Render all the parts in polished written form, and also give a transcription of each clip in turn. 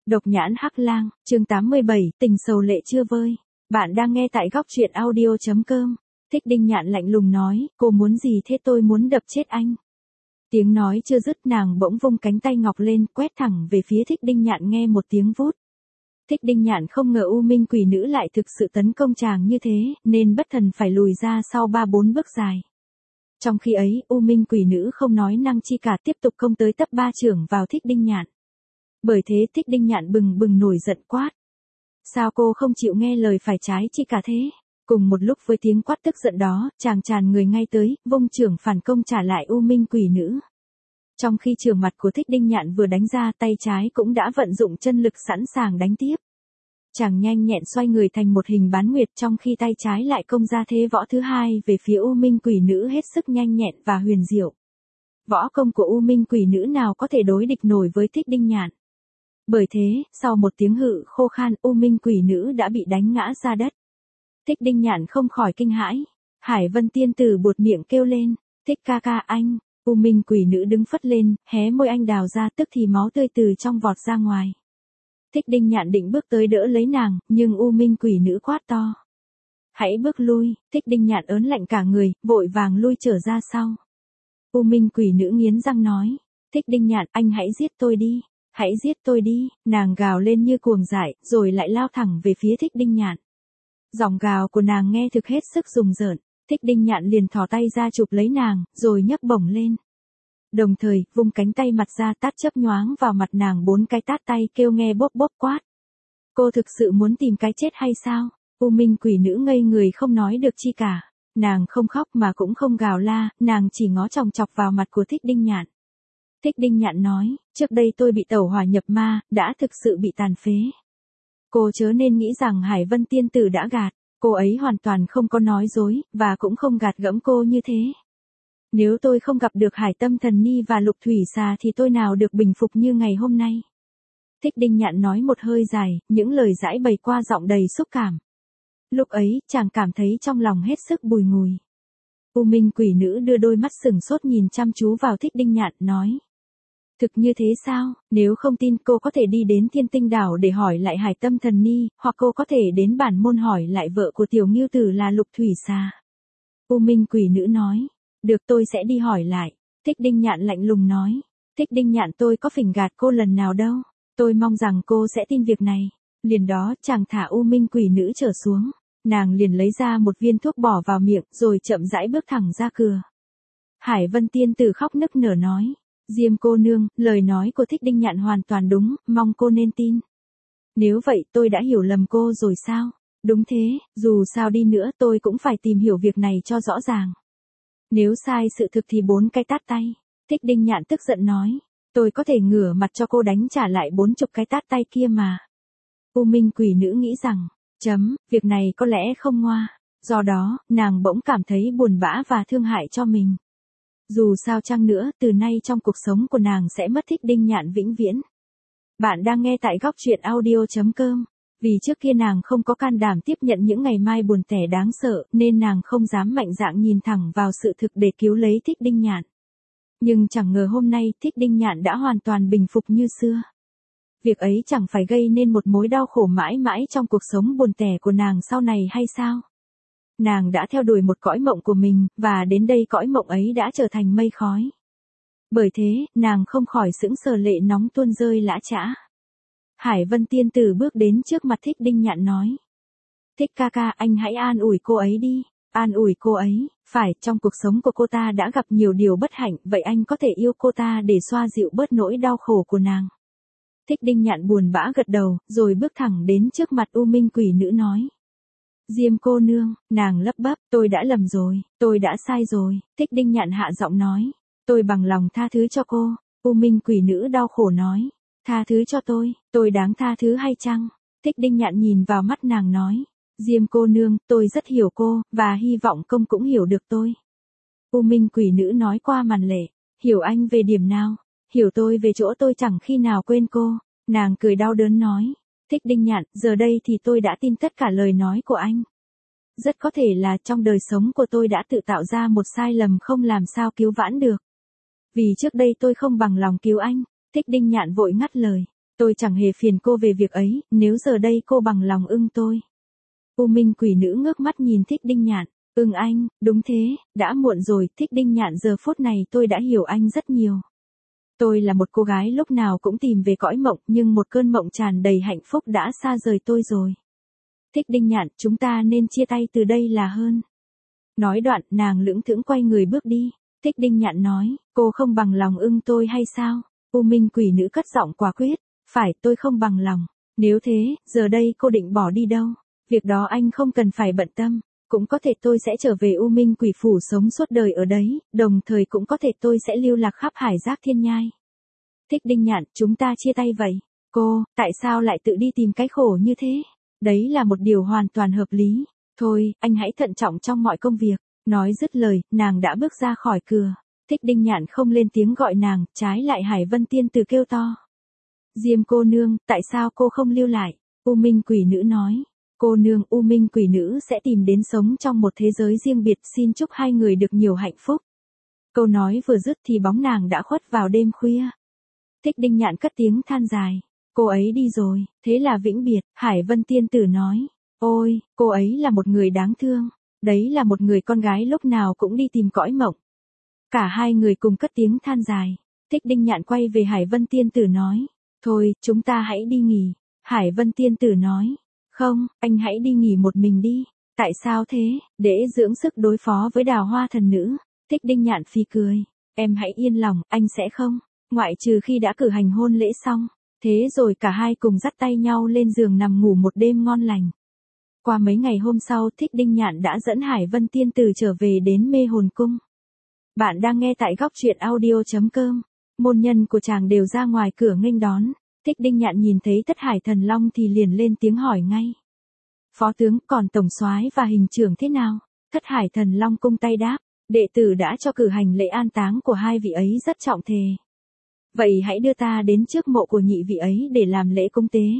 Độc nhãn hắc lang, chương 87, tình sầu lệ chưa vơi. Bạn đang nghe tại góc truyện audio.com. Thích Đinh Nhạn lạnh lùng nói, cô muốn gì thế, tôi muốn đập chết anh. Tiếng nói chưa dứt, nàng bỗng vung cánh tay ngọc lên, quét thẳng về phía Thích Đinh Nhạn, nghe một tiếng vút. Thích Đinh Nhạn không ngờ U Minh quỷ nữ lại thực sự tấn công chàng như thế, nên bất thần phải lùi ra sau 3-4 bước dài. Trong khi ấy, U Minh quỷ nữ không nói năng chi cả, tiếp tục công tới tấp 3 chưởng vào Thích Đinh Nhạn. Bởi thế Thích Đinh Nhạn bừng bừng nổi giận quát. Sao cô không chịu nghe lời phải trái chi cả thế? Cùng một lúc với tiếng quát tức giận đó, chàng tràn người ngay tới, vung chưởng phản công trả lại U Minh quỷ nữ. Trong khi chưởng mặt của Thích Đinh Nhạn vừa đánh ra, tay trái cũng đã vận dụng chân lực sẵn sàng đánh tiếp. Chàng nhanh nhẹn xoay người thành một hình bán nguyệt, trong khi tay trái lại công ra thế võ thứ hai về phía U Minh quỷ nữ hết sức nhanh nhẹn và huyền diệu. Võ công của U Minh quỷ nữ nào có thể đối địch nổi với Thích Đinh Nhạn. Bởi thế, sau một tiếng hự khô khan, U Minh quỷ nữ đã bị đánh ngã ra đất. Thích Đinh Nhạn không khỏi kinh hãi. Hải Vân tiên tử buột miệng kêu lên, Thích ca ca anh. U Minh quỷ nữ đứng phất lên, hé môi anh đào ra, tức thì máu tươi từ trong vọt ra ngoài. Thích Đinh Nhạn định bước tới đỡ lấy nàng, nhưng U Minh quỷ nữ quát to. Hãy bước lui. Thích Đinh Nhạn ớn lạnh cả người, vội vàng lui trở ra sau. U Minh quỷ nữ nghiến răng nói, Thích Đinh Nhạn, anh hãy giết tôi đi. Hãy giết tôi đi, nàng gào lên như cuồng dại, rồi lại lao thẳng về phía Thích Đinh Nhạn. Giọng gào của nàng nghe thực hết sức rùng rợn. Thích Đinh Nhạn liền thò tay ra chụp lấy nàng, rồi nhấc bổng lên. Đồng thời, vung cánh tay mặt ra tát chớp nhoáng vào mặt nàng 4 cái tát tay, kêu nghe bốp bốp quát. Cô thực sự muốn tìm cái chết hay sao? U Minh quỷ nữ ngây người không nói được chi cả. Nàng không khóc mà cũng không gào la, nàng chỉ ngó chòng chọc vào mặt của Thích Đinh Nhạn. Thích Đinh Nhạn nói, trước đây tôi bị tẩu hỏa nhập ma, đã thực sự bị tàn phế. Cô chớ nên nghĩ rằng Hải Vân tiên tử đã gạt, cô ấy hoàn toàn không có nói dối, và cũng không gạt gẫm cô như thế. Nếu tôi không gặp được Hải Tâm Thần Ni và Lục Thủy Xà thì tôi nào được bình phục như ngày hôm nay. Thích Đinh Nhạn nói một hơi dài, những lời giải bày qua giọng đầy xúc cảm. Lúc ấy, chàng cảm thấy trong lòng hết sức bùi ngùi. U Minh quỷ nữ đưa đôi mắt sừng sốt nhìn chăm chú vào Thích Đinh Nhạn, nói. Thực như thế sao? Nếu không tin, cô có thể đi đến Thiên Tinh Đảo để hỏi lại Hải Tâm Thần Ni, hoặc cô có thể đến bản môn hỏi lại vợ của tiểu ngưu tử là Lục Thủy Xà. U Minh quỷ nữ nói. Được, tôi sẽ đi hỏi lại. Thích Đinh Nhạn lạnh lùng nói. Thích Đinh Nhạn, tôi có phỉnh gạt cô lần nào đâu. Tôi mong rằng cô sẽ tin việc này. Liền đó, chàng thả U Minh quỷ nữ trở xuống. Nàng liền lấy ra một viên thuốc bỏ vào miệng, rồi chậm rãi bước thẳng ra cửa. Hải Vân tiên tử khóc nức nở nói. Diêm cô nương, lời nói của Thích Đinh Nhạn hoàn toàn đúng, mong cô nên tin. Nếu vậy tôi đã hiểu lầm cô rồi sao? Đúng thế, dù sao đi nữa tôi cũng phải tìm hiểu việc này cho rõ ràng. Nếu sai sự thực thì 4 cái tát tay. Thích Đinh Nhạn tức giận nói. Tôi có thể ngửa mặt cho cô đánh trả lại 40 cái tát tay kia mà. U Minh quỷ nữ nghĩ rằng, việc này có lẽ không ngoa. Do đó, nàng bỗng cảm thấy buồn bã và thương hại cho mình. Dù sao chăng nữa, từ nay trong cuộc sống của nàng sẽ mất Thích Đinh Nhạn vĩnh viễn. Bạn đang nghe tại góc truyện audio.com. Vì trước kia nàng không có can đảm tiếp nhận những ngày mai buồn tẻ đáng sợ, nên nàng không dám mạnh dạn nhìn thẳng vào sự thực để cứu lấy Thích Đinh Nhạn. Nhưng chẳng ngờ hôm nay Thích Đinh Nhạn đã hoàn toàn bình phục như xưa. Việc ấy chẳng phải gây nên một mối đau khổ mãi mãi trong cuộc sống buồn tẻ của nàng sau này hay sao? Nàng đã theo đuổi một cõi mộng của mình, và đến đây cõi mộng ấy đã trở thành mây khói. Bởi thế, nàng không khỏi sững sờ, lệ nóng tuôn rơi lã chã. Hải Vân tiên tử bước đến trước mặt Thích Đinh Nhạn nói. Thích ca ca, anh hãy an ủi cô ấy đi. An ủi cô ấy, phải, trong cuộc sống của cô ta đã gặp nhiều điều bất hạnh, vậy anh có thể yêu cô ta để xoa dịu bớt nỗi đau khổ của nàng. Thích Đinh Nhạn buồn bã gật đầu, rồi bước thẳng đến trước mặt U Minh quỷ nữ nói. Diêm cô nương, nàng lắp bắp, tôi đã lầm rồi, tôi đã sai rồi. Thích Đinh Nhạn hạ giọng nói. Tôi bằng lòng tha thứ cho cô. U Minh quỷ nữ đau khổ nói. Tha thứ cho tôi đáng tha thứ hay chăng? Thích Đinh Nhạn nhìn vào mắt nàng nói. Diêm cô nương, tôi rất hiểu cô, và hy vọng công cũng hiểu được tôi. U Minh quỷ nữ nói qua màn lệ. Hiểu anh về điểm nào? Hiểu tôi về chỗ tôi chẳng khi nào quên cô. Nàng cười đau đớn nói. Thích Đinh Nhạn, giờ đây thì tôi đã tin tất cả lời nói của anh. Rất có thể là trong đời sống của tôi đã tự tạo ra một sai lầm không làm sao cứu vãn được. Vì trước đây tôi không bằng lòng cứu anh. Thích Đinh Nhạn vội ngắt lời. Tôi chẳng hề phiền cô về việc ấy, nếu giờ đây cô bằng lòng ưng tôi. U Minh quỷ nữ ngước mắt nhìn Thích Đinh Nhạn. Ưng anh, đúng thế, đã muộn rồi, Thích Đinh Nhạn giờ phút này tôi đã hiểu anh rất nhiều. Tôi là một cô gái lúc nào cũng tìm về cõi mộng, nhưng một cơn mộng tràn đầy hạnh phúc đã xa rời tôi rồi. Thích Đinh Nhạn, chúng ta nên chia tay từ đây là hơn. Nói đoạn, nàng lững thững quay người bước đi. Thích Đinh Nhạn nói, cô không bằng lòng ưng tôi hay sao? U Minh quỷ nữ cất giọng quả quyết, phải, tôi không bằng lòng. Nếu thế, giờ đây cô định bỏ đi đâu? Việc đó anh không cần phải bận tâm. Cũng có thể tôi sẽ trở về U Minh quỷ phủ sống suốt đời ở đấy, đồng thời cũng có thể tôi sẽ lưu lạc khắp hải giác thiên nhai. Thích Đinh Nhạn, chúng ta chia tay vậy. Cô, tại sao lại tự đi tìm cái khổ như thế? Đấy là một điều hoàn toàn hợp lý. Thôi, anh hãy thận trọng trong mọi công việc. Nói dứt lời, nàng đã bước ra khỏi cửa. Thích Đinh Nhạn không lên tiếng gọi nàng, trái lại Hải Vân Tiên Tử kêu to. Diêm cô nương, tại sao cô không lưu lại? U Minh quỷ nữ nói. Cô nương, U Minh quỷ nữ sẽ tìm đến sống trong một thế giới riêng biệt, xin chúc hai người được nhiều hạnh phúc. Câu nói vừa dứt thì bóng nàng đã khuất vào đêm khuya. Thích Đinh Nhạn cất tiếng than dài. Cô ấy đi rồi, thế là vĩnh biệt. Hải Vân Tiên Tử nói. Ôi, cô ấy là một người đáng thương. Đấy là một người con gái lúc nào cũng đi tìm cõi mộng. Cả hai người cùng cất tiếng than dài. Thích Đinh Nhạn quay về Hải Vân Tiên Tử nói. Thôi, chúng ta hãy đi nghỉ. Hải Vân Tiên Tử nói. Không, anh hãy đi nghỉ một mình đi. Tại sao thế? Để dưỡng sức đối phó với Đào Hoa thần nữ. Thích Đinh Nhạn phì cười. Em hãy yên lòng, anh sẽ không. Ngoại trừ khi đã cử hành hôn lễ xong. Thế rồi cả hai cùng dắt tay nhau lên giường nằm ngủ một đêm ngon lành. Qua mấy ngày hôm sau, Thích Đinh Nhạn đã dẫn Hải Vân Tiên Tử trở về đến Mê Hồn Cung. Bạn đang nghe tại góc truyện audio.com. Môn nhân của chàng đều ra ngoài cửa nghênh đón. Thích Đinh Nhạn nhìn thấy Thất Hải Thần Long thì liền lên tiếng hỏi ngay. Phó tướng, còn tổng soái và hình trưởng thế nào? Thất Hải Thần Long cung tay đáp. Đệ tử đã cho cử hành lễ an táng của hai vị ấy rất trọng thề. Vậy hãy đưa ta đến trước mộ của nhị vị ấy để làm lễ cung tế.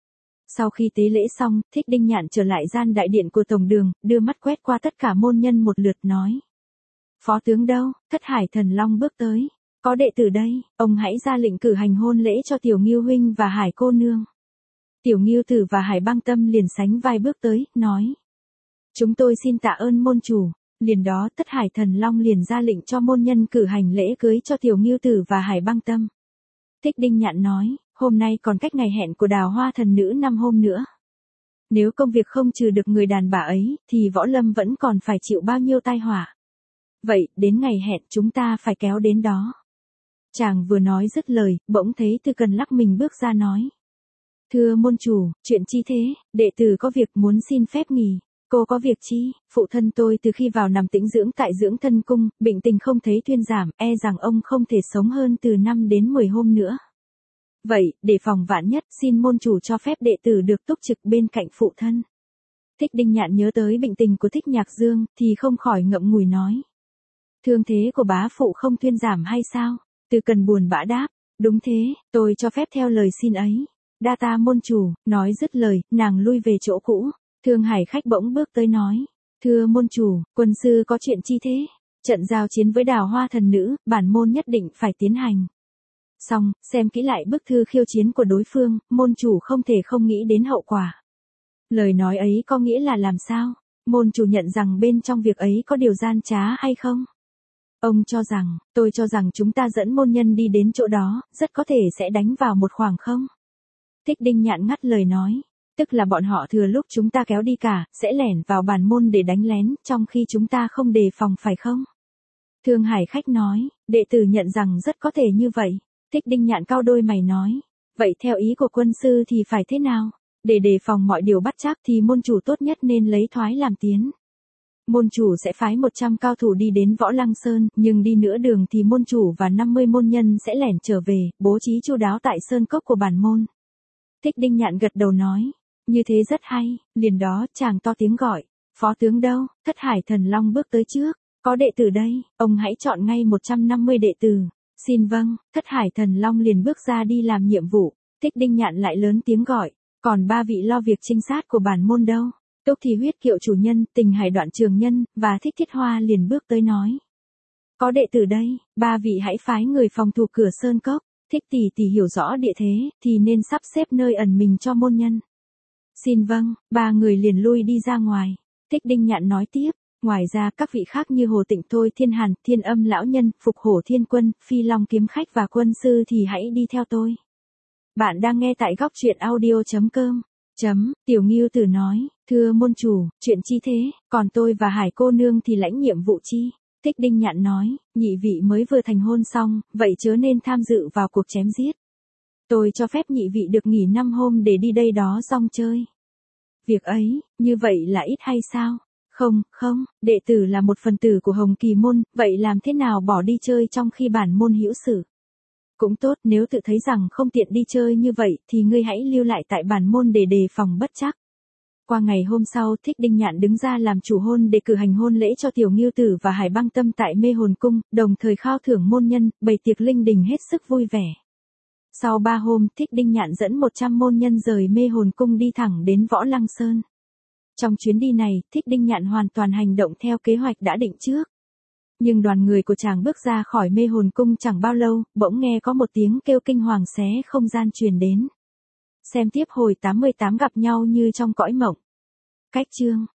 Sau khi tế lễ xong, Thích Đinh Nhạn trở lại gian đại điện của tổng đường, đưa mắt quét qua tất cả môn nhân một lượt nói. Phó tướng đâu? Thất Hải Thần Long bước tới. Có đệ tử đây, ông hãy ra lệnh cử hành hôn lễ cho Tiểu Ngưu huynh và Hải cô nương. Tiểu Ngưu Tử và Hải Băng Tâm liền sánh vai bước tới, nói. Chúng tôi xin tạ ơn môn chủ. Liền đó Thất Hải Thần Long liền ra lệnh cho môn nhân cử hành lễ cưới cho Tiểu Ngưu Tử và Hải Băng Tâm. Thích Đinh Nhạn nói, hôm nay còn cách ngày hẹn của Đào Hoa thần nữ 5 hôm nữa. Nếu công việc không trừ được người đàn bà ấy, thì võ lâm vẫn còn phải chịu bao nhiêu tai họa. Vậy, đến ngày hẹn chúng ta phải kéo đến đó. Chàng vừa nói dứt lời, bỗng thấy Tư Cần lắc mình bước ra nói. Thưa môn chủ, chuyện chi thế, đệ tử có việc muốn xin phép nghỉ. Cô có việc chi? Phụ thân tôi từ khi vào nằm tĩnh dưỡng tại dưỡng thân cung, bệnh tình không thấy thuyên giảm, e rằng ông không thể sống hơn từ 5 đến 10 hôm nữa. Vậy, để phòng vạn nhất, xin môn chủ cho phép đệ tử được túc trực bên cạnh phụ thân. Thích Đinh Nhạn nhớ tới bệnh tình của Thích Nhạc Dương, thì không khỏi ngậm ngùi nói. Thương thế của bá phụ không thuyên giảm hay sao? Tư Cần buồn bã đáp. Đúng thế, tôi cho phép theo lời xin ấy. Đa ta môn chủ, nói dứt lời, nàng lui về chỗ cũ. Thương Hải khách bỗng bước tới nói. Thưa môn chủ, quân sư có chuyện chi thế? Trận giao chiến với Đào Hoa thần nữ, bản môn nhất định phải tiến hành. Xong, xem kỹ lại bức thư khiêu chiến của đối phương, môn chủ không thể không nghĩ đến hậu quả. Lời nói ấy có nghĩa là làm sao? Môn chủ nhận rằng bên trong việc ấy có điều gian trá hay không? Ông cho rằng, tôi cho rằng chúng ta dẫn môn nhân đi đến chỗ đó, rất có thể sẽ đánh vào một khoảng không? Thích Đinh Nhạn ngắt lời nói. Tức là bọn họ thừa lúc chúng ta kéo đi cả, sẽ lẻn vào bản môn để đánh lén, trong khi chúng ta không đề phòng phải không? Thương Hải khách nói, đệ tử nhận rằng rất có thể như vậy. Thích Đinh Nhạn cau đôi mày nói. Vậy theo ý của quân sư thì phải thế nào? Để đề phòng mọi điều bắt chác thì môn chủ tốt nhất nên lấy thoái làm tiến. Môn chủ sẽ phái 100 cao thủ đi đến Võ Lăng Sơn, nhưng đi nửa đường thì môn chủ và 50 môn nhân sẽ lẻn trở về, bố trí chu đáo tại sơn cốc của bản môn. Thích Đinh Nhạn gật đầu nói. Như thế rất hay, liền đó chàng to tiếng gọi. Phó tướng đâu? Thất Hải Thần Long bước tới trước. Có đệ tử đây, ông hãy chọn ngay 150 đệ tử. Xin vâng, Thất Hải Thần Long liền bước ra đi làm nhiệm vụ. Thích Đinh Nhạn lại lớn tiếng gọi. Còn 3 vị lo việc trinh sát của bản môn đâu? Túc Thì Huyết Kiệu chủ nhân, Tình Hải Đoạn Trường Nhân, và Thích Thiết Hoa liền bước tới nói. Có đệ tử đây, 3 vị hãy phái người phòng thủ cửa sơn cốc. Thích tỷ hiểu rõ địa thế, thì nên sắp xếp nơi ẩn mình cho môn nhân. Xin vâng, ba người liền lui đi ra ngoài. Thích Đinh Nhạn nói tiếp, ngoài ra các vị khác như Hồ Tịnh Thôi Thiên Hàn, Thiên Âm Lão Nhân, Phục Hổ Thiên Quân, Phi Long Kiếm Khách và Quân Sư thì hãy đi theo tôi. Bạn đang nghe tại góc truyện audio.com. Tiểu Ngưu Tử nói, thưa môn chủ, chuyện chi thế, còn tôi và Hải cô nương thì lãnh nhiệm vụ chi? Thích Đinh Nhạn nói, nhị vị mới vừa thành hôn xong, vậy chớ nên tham dự vào cuộc chém giết. Tôi cho phép nhị vị được nghỉ 5 hôm để đi đây đó rong chơi. Việc ấy, như vậy là ít hay sao? Không, đệ tử là một phần tử của Hồng Kỳ môn, vậy làm thế nào bỏ đi chơi trong khi bản môn hữu sự? Cũng tốt, nếu tự thấy rằng không tiện đi chơi như vậy thì ngươi hãy lưu lại tại bản môn để đề phòng bất trắc. Qua ngày hôm sau, Thích Đinh Nhạn đứng ra làm chủ hôn để cử hành hôn lễ cho Tiểu Ngưu Tử và Hải Băng Tâm tại Mê Hồn Cung, đồng thời khao thưởng môn nhân, bày tiệc linh đình hết sức vui vẻ. Sau 3 hôm, Thích Đinh Nhạn dẫn 100 môn nhân rời Mê Hồn Cung đi thẳng đến Võ Lăng Sơn. Trong chuyến đi này, Thích Đinh Nhạn hoàn toàn hành động theo kế hoạch đã định trước. Nhưng đoàn người của chàng bước ra khỏi Mê Hồn Cung chẳng bao lâu, bỗng nghe có một tiếng kêu kinh hoàng xé không gian truyền đến. Xem tiếp hồi 88 gặp nhau như trong cõi mộng. Cách chương